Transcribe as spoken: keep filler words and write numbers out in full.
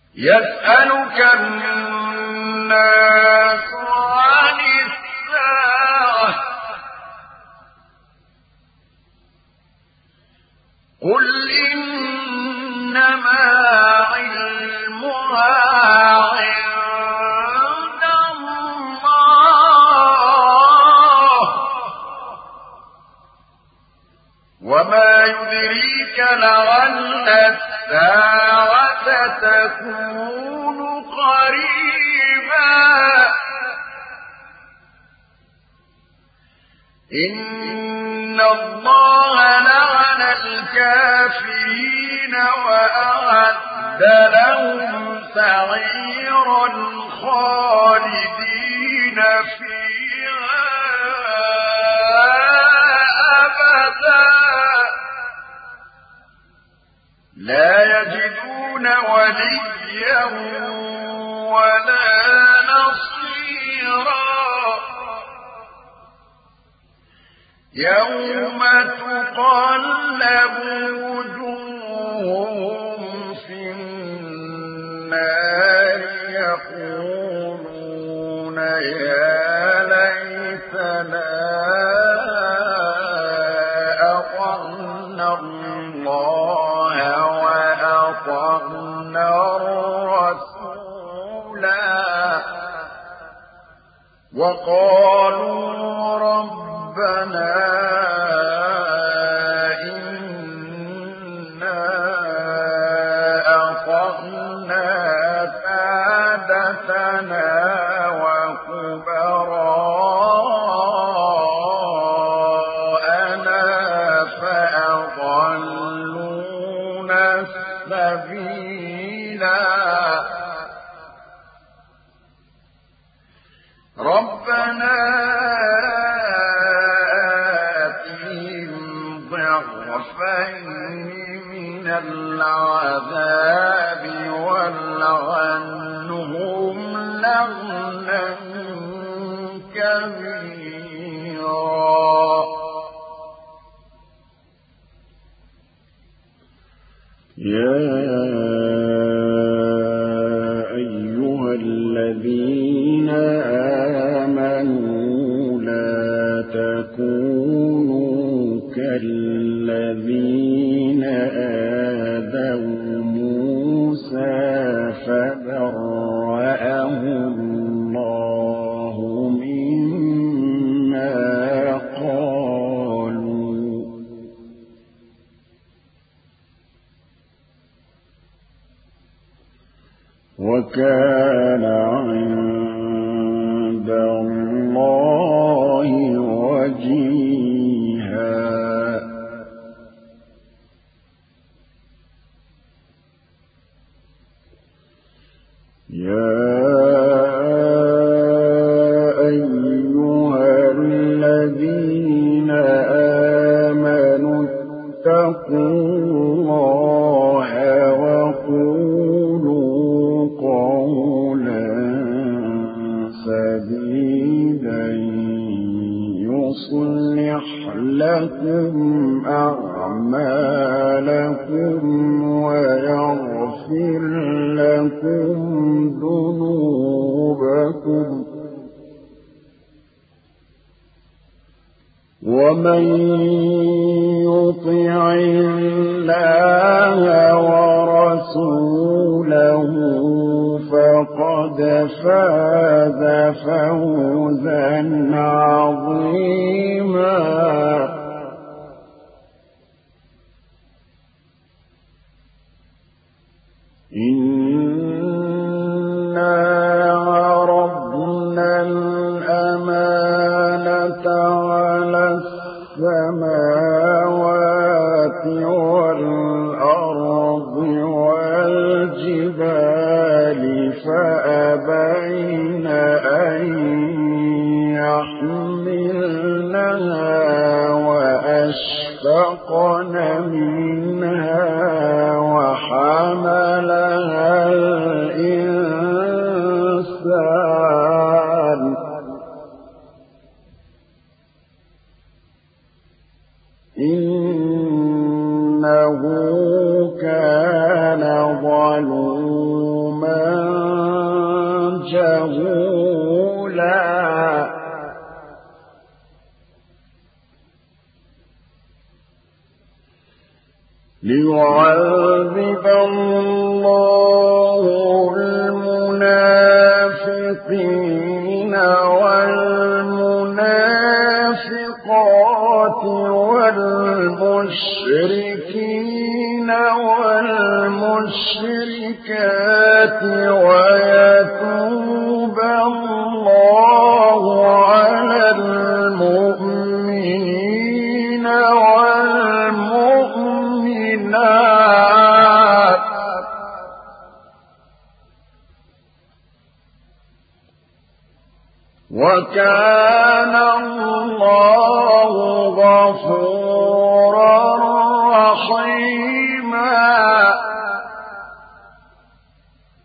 يسألك الناس عن الساعة قل إنما علمها عند الله وما يدريك لعل الساعة تكون قريبا إن الله لعن الكافرين وأعد لهم سعيرا خالدين فيها أبدا لا يجدون وليا ولا نصيرا يوم تقلب وجوههم في النار يقولون يا ليتنا أطعنا الله وأطعنا الرسولا وقالوا ربنا إنا أطعنا سادتنا وكبراءنا فأضلونا السبيلا ربنا من العذاب والعنهم لعنا كبيرا يا أيها الذين آمنوا لا تكونوا كالذين آذوا موسى فبرأه الله مما قالوا وكان عند الله وجيها يا أيها الذين آمنوا اتقوا الله وقولوا قولا سديدا يصلح لكم أعمالكم ويغفر لكم ذنوبكم ومن يطع الله ورسوله فقد فاز فوزا عظيما إنا عرضنا الأمانة على السماوات والأرض والجبال فأبين أن يحملنها وأشفقن منها وحملها الإنسان إنه كان ظلوما جهولا ليعذب الله المنافقين والمنافقات والمشركين والمشركات ويتوب الله على المؤمنين والمؤمنات وكان الله غفورا رحيما